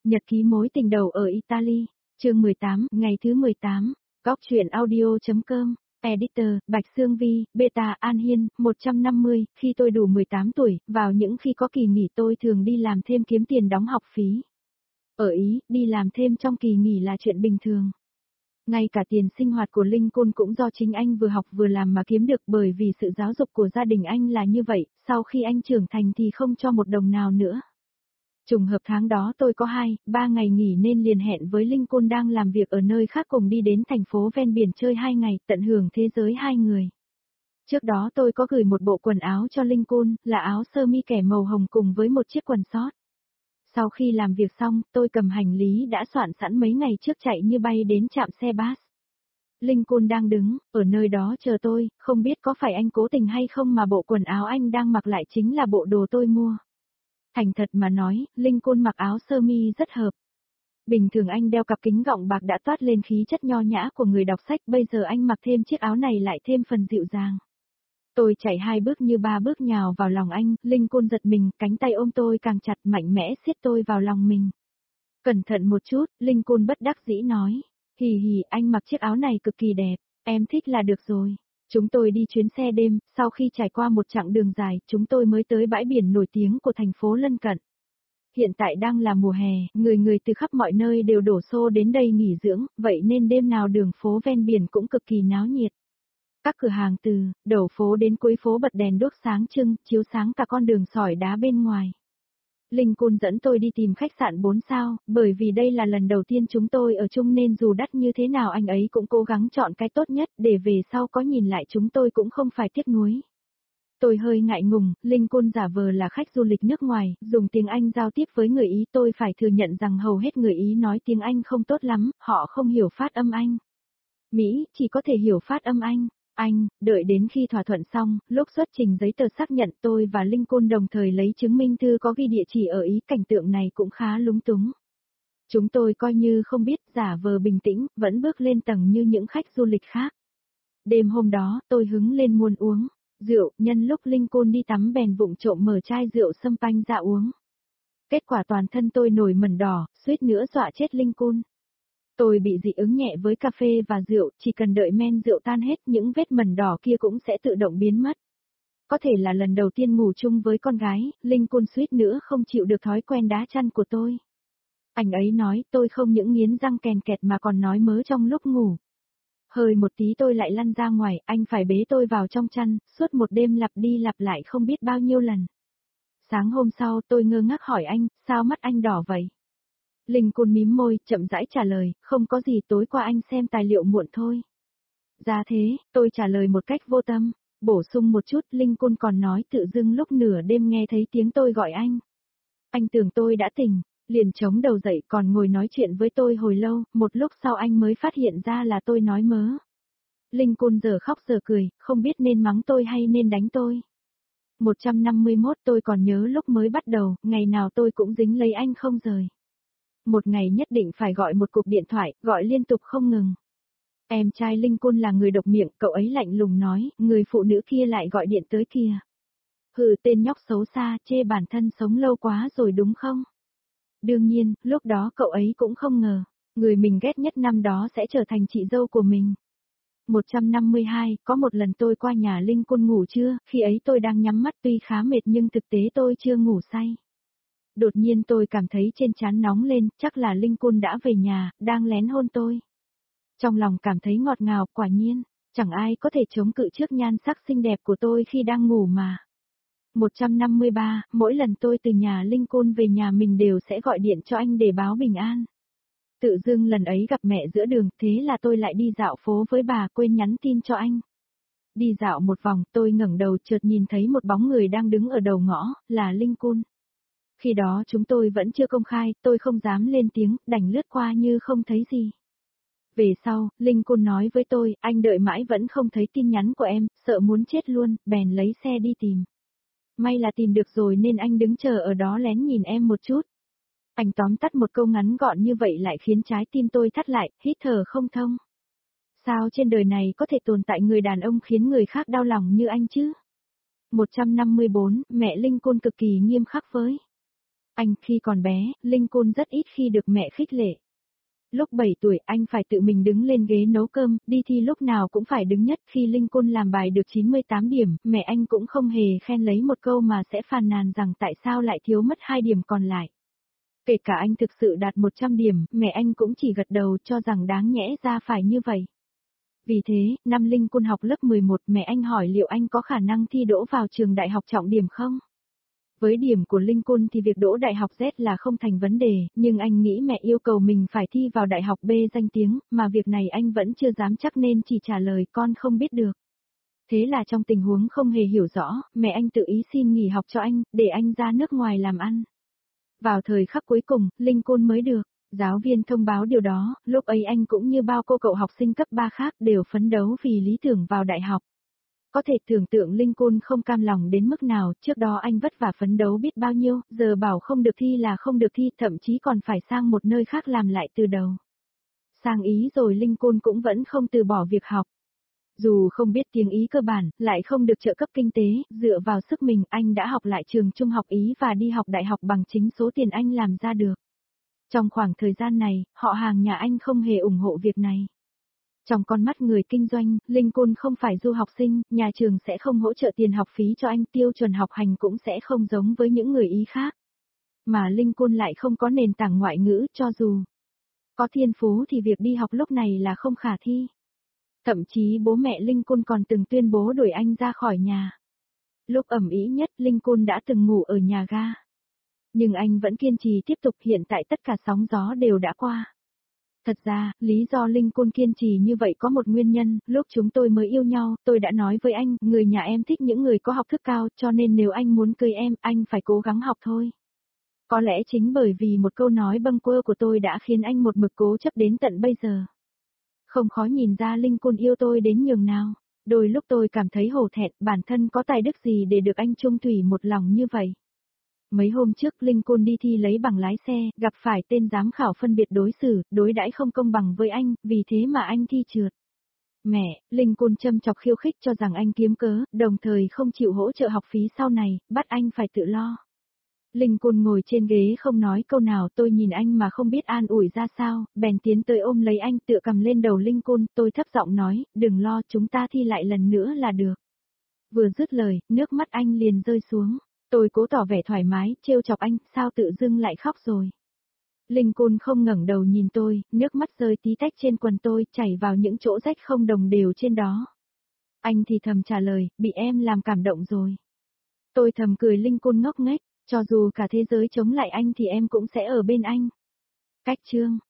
Nhật ký mối tình đầu ở Italy, chương 18, ngày thứ 18, Góc truyện audio.com, Editor, Bạch Sương Vi, Beta An Hiên, 150, khi tôi đủ 18 tuổi, vào những khi có kỳ nghỉ tôi thường đi làm thêm kiếm tiền đóng học phí. Ở Ý, đi làm thêm trong kỳ nghỉ là chuyện bình thường. Ngay cả tiền sinh hoạt của Lincoln cũng do chính anh vừa học vừa làm mà kiếm được, bởi vì sự giáo dục của gia đình anh là như vậy, sau khi anh trưởng thành thì không cho một đồng nào nữa. Trùng hợp tháng đó tôi có 2-3 ngày nghỉ nên liền hẹn với Lincoln đang làm việc ở nơi khác cùng đi đến thành phố ven biển chơi 2 ngày, tận hưởng thế giới hai người. Trước đó tôi có gửi một bộ quần áo cho Lincoln, là áo sơ mi kẻ màu hồng cùng với một chiếc quần short. Sau khi làm việc xong, tôi cầm hành lý đã soạn sẵn mấy ngày trước chạy như bay đến trạm xe bus. Lincoln đang đứng ở nơi đó chờ tôi, không biết có phải anh cố tình hay không mà bộ quần áo anh đang mặc lại chính là bộ đồ tôi mua. Thành thật mà nói, Lincoln mặc áo sơ mi rất hợp. Bình thường anh đeo cặp kính gọng bạc đã toát lên khí chất nho nhã của người đọc sách, bây giờ anh mặc thêm chiếc áo này lại thêm phần dịu dàng. Tôi chạy 2 bước như 3 bước nhào vào lòng anh, Lincoln giật mình, cánh tay ôm tôi càng chặt, mạnh mẽ siết tôi vào lòng mình. Cẩn thận một chút, Lincoln bất đắc dĩ nói. Hì hì, anh mặc chiếc áo này cực kỳ đẹp, em thích là được rồi. Chúng tôi đi chuyến xe đêm, sau khi trải qua một chặng đường dài, chúng tôi mới tới bãi biển nổi tiếng của thành phố lân cận. Hiện tại đang là mùa hè, người từ khắp mọi nơi đều đổ xô đến đây nghỉ dưỡng, vậy nên đêm nào đường phố ven biển cũng cực kỳ náo nhiệt. Các cửa hàng từ đầu phố đến cuối phố bật đèn đuốc sáng trưng, chiếu sáng cả con đường sỏi đá bên ngoài. Lincoln dẫn tôi đi tìm khách sạn 4 sao, bởi vì đây là lần đầu tiên chúng tôi ở chung nên dù đắt như thế nào anh ấy cũng cố gắng chọn cái tốt nhất để về sau có nhìn lại chúng tôi cũng không phải tiếc nuối. Tôi hơi ngại ngùng, Lincoln giả vờ là khách du lịch nước ngoài, dùng tiếng Anh giao tiếp với người Ý, tôi phải thừa nhận rằng hầu hết người Ý nói tiếng Anh không tốt lắm, họ không hiểu phát âm Anh. Mỹ chỉ có thể hiểu phát âm Anh. Đợi đến khi thỏa thuận xong, lúc xuất trình giấy tờ xác nhận tôi và Lincoln đồng thời lấy chứng minh thư có ghi địa chỉ ở Ý, cảnh tượng này cũng khá lúng túng. Chúng tôi coi như không biết, giả vờ bình tĩnh, vẫn bước lên tầng như những khách du lịch khác. Đêm hôm đó, tôi hứng lên muốn uống rượu, nhân lúc Lincoln đi tắm bèn vụng trộm mở chai rượu sâm panh ra uống. Kết quả toàn thân tôi nổi mẩn đỏ, suýt nữa dọa chết Lincoln. Tôi bị dị ứng nhẹ với cà phê và rượu, chỉ cần đợi men rượu tan hết những vết mẩn đỏ kia cũng sẽ tự động biến mất. Có thể là lần đầu tiên ngủ chung với con gái, Lincoln suýt nữa không chịu được thói quen đá chăn của tôi. Anh ấy nói tôi không những nghiến răng kèn kẹt mà còn nói mớ trong lúc ngủ. Hơi một tí tôi lại lăn ra ngoài, anh phải bế tôi vào trong chăn, suốt một đêm lặp đi lặp lại không biết bao nhiêu lần. Sáng hôm sau tôi ngơ ngác hỏi anh, sao mắt anh đỏ vậy? Lincoln mím môi, chậm rãi trả lời, không có gì, tối qua anh xem tài liệu muộn thôi. Ra thế, tôi trả lời một cách vô tâm, bổ sung một chút, Lincoln còn nói tự dưng lúc nửa đêm nghe thấy tiếng tôi gọi anh. Anh tưởng tôi đã tỉnh, liền chống đầu dậy còn ngồi nói chuyện với tôi hồi lâu, một lúc sau anh mới phát hiện ra là tôi nói mớ. Lincoln giờ khóc giờ cười, không biết nên mắng tôi hay nên đánh tôi. 151 tôi còn nhớ lúc mới bắt đầu, ngày nào tôi cũng dính lấy anh không rời. Một ngày nhất định phải gọi một cuộc điện thoại, gọi liên tục không ngừng. Em trai Lincoln là người độc miệng, cậu ấy lạnh lùng nói, người phụ nữ kia lại gọi điện tới kìa. Hừ, tên nhóc xấu xa, chê bản thân sống lâu quá rồi đúng không? Đương nhiên, lúc đó cậu ấy cũng không ngờ, người mình ghét nhất năm đó sẽ trở thành chị dâu của mình. 152, có một lần tôi qua nhà Lincoln ngủ trưa, khi ấy tôi đang nhắm mắt tuy khá mệt nhưng thực tế tôi chưa ngủ say. Đột nhiên tôi cảm thấy trên trán nóng lên, chắc là Lincoln đã về nhà, đang lén hôn tôi. Trong lòng cảm thấy ngọt ngào, quả nhiên, chẳng ai có thể chống cự trước nhan sắc xinh đẹp của tôi khi đang ngủ mà. 153, mỗi lần tôi từ nhà Lincoln về nhà mình đều sẽ gọi điện cho anh để báo bình an. Tự dưng lần ấy gặp mẹ giữa đường, thế là tôi lại đi dạo phố với bà, quên nhắn tin cho anh. Đi dạo một vòng, tôi ngẩng đầu chợt nhìn thấy một bóng người đang đứng ở đầu ngõ, là Lincoln. Khi đó chúng tôi vẫn chưa công khai, tôi không dám lên tiếng, đành lướt qua như không thấy gì. Về sau, Lincoln nói với tôi, anh đợi mãi vẫn không thấy tin nhắn của em, sợ muốn chết luôn, bèn lấy xe đi tìm. May là tìm được rồi nên anh đứng chờ ở đó lén nhìn em một chút. Anh tóm tắt một câu ngắn gọn như vậy lại khiến trái tim tôi thắt lại, hít thở không thông. Sao trên đời này có thể tồn tại người đàn ông khiến người khác đau lòng như anh chứ? 154, mẹ Lincoln cực kỳ nghiêm khắc với Anh khi còn bé, Lincoln rất ít khi được mẹ khích lệ. Lúc 7 tuổi anh phải tự mình đứng lên ghế nấu cơm, đi thi lúc nào cũng phải đứng nhất. Khi Lincoln làm bài được 98 điểm, mẹ anh cũng không hề khen lấy một câu mà sẽ phàn nàn rằng tại sao lại thiếu mất 2 điểm còn lại. Kể cả anh thực sự đạt 100 điểm, mẹ anh cũng chỉ gật đầu cho rằng đáng nhẽ ra phải như vậy. Vì thế, năm Lincoln học lớp 11 mẹ anh hỏi liệu anh có khả năng thi đỗ vào trường đại học trọng điểm không? Với điểm của Lincoln thì việc đỗ đại học Z là không thành vấn đề, nhưng anh nghĩ mẹ yêu cầu mình phải thi vào đại học B danh tiếng, mà việc này anh vẫn chưa dám chắc nên chỉ trả lời con không biết được. Thế là trong tình huống không hề hiểu rõ, mẹ anh tự ý xin nghỉ học cho anh, để anh ra nước ngoài làm ăn. Vào thời khắc cuối cùng, Lincoln mới được. Giáo viên thông báo điều đó, lúc ấy anh cũng như bao cô cậu học sinh cấp 3 khác đều phấn đấu vì lý tưởng vào đại học. Có thể tưởng tượng Lincoln không cam lòng đến mức nào, trước đó anh vất vả phấn đấu biết bao nhiêu, giờ bảo không được thi là không được thi, thậm chí còn phải sang một nơi khác làm lại từ đầu. Sang Ý rồi Lincoln cũng vẫn không từ bỏ việc học. Dù không biết tiếng Ý cơ bản, lại không được trợ cấp kinh tế, dựa vào sức mình anh đã học lại trường trung học Ý và đi học đại học bằng chính số tiền anh làm ra được. Trong khoảng thời gian này, họ hàng nhà anh không hề ủng hộ việc này. Trong con mắt người kinh doanh, Lincoln không phải du học sinh, nhà trường sẽ không hỗ trợ tiền học phí cho anh, tiêu chuẩn học hành cũng sẽ không giống với những người Ý khác. Mà Lincoln lại không có nền tảng ngoại ngữ, cho dù có thiên phú thì việc đi học lúc này là không khả thi. Thậm chí bố mẹ Lincoln còn từng tuyên bố đuổi anh ra khỏi nhà. Lúc ẩm ĩ nhất, Lincoln đã từng ngủ ở nhà ga. Nhưng anh vẫn kiên trì tiếp tục, hiện tại tất cả sóng gió đều đã qua. Thật ra, lý do Lincoln kiên trì như vậy có một nguyên nhân, lúc chúng tôi mới yêu nhau, tôi đã nói với anh, người nhà em thích những người có học thức cao, cho nên nếu anh muốn cưới em, anh phải cố gắng học thôi. Có lẽ chính bởi vì một câu nói bâng quơ của tôi đã khiến anh một mực cố chấp đến tận bây giờ. Không khó nhìn ra Lincoln yêu tôi đến nhường nào. Đôi lúc tôi cảm thấy hổ thẹn, bản thân có tài đức gì để được anh chung thủy một lòng như vậy. Mấy hôm trước Lincoln đi thi lấy bằng lái xe, gặp phải tên giám khảo phân biệt đối xử, đối đãi không công bằng với anh, vì thế mà anh thi trượt. Mẹ, Lincoln châm chọc khiêu khích cho rằng anh kiếm cớ, đồng thời không chịu hỗ trợ học phí sau này, bắt anh phải tự lo. Lincoln ngồi trên ghế không nói câu nào, tôi nhìn anh mà không biết an ủi ra sao, bèn tiến tới ôm lấy anh tựa cầm lên đầu Lincoln, tôi thấp giọng nói, đừng lo, chúng ta thi lại lần nữa là được. Vừa dứt lời, nước mắt anh liền rơi xuống. Tôi cố tỏ vẻ thoải mái, trêu chọc anh, sao tự dưng lại khóc rồi. Lincoln không ngẩng đầu nhìn tôi, nước mắt rơi tí tách trên quần tôi, chảy vào những chỗ rách không đồng đều trên đó. Anh thì thầm trả lời, bị em làm cảm động rồi. Tôi thầm cười, Lincoln ngốc nghếch, cho dù cả thế giới chống lại anh thì em cũng sẽ ở bên anh. Cách chương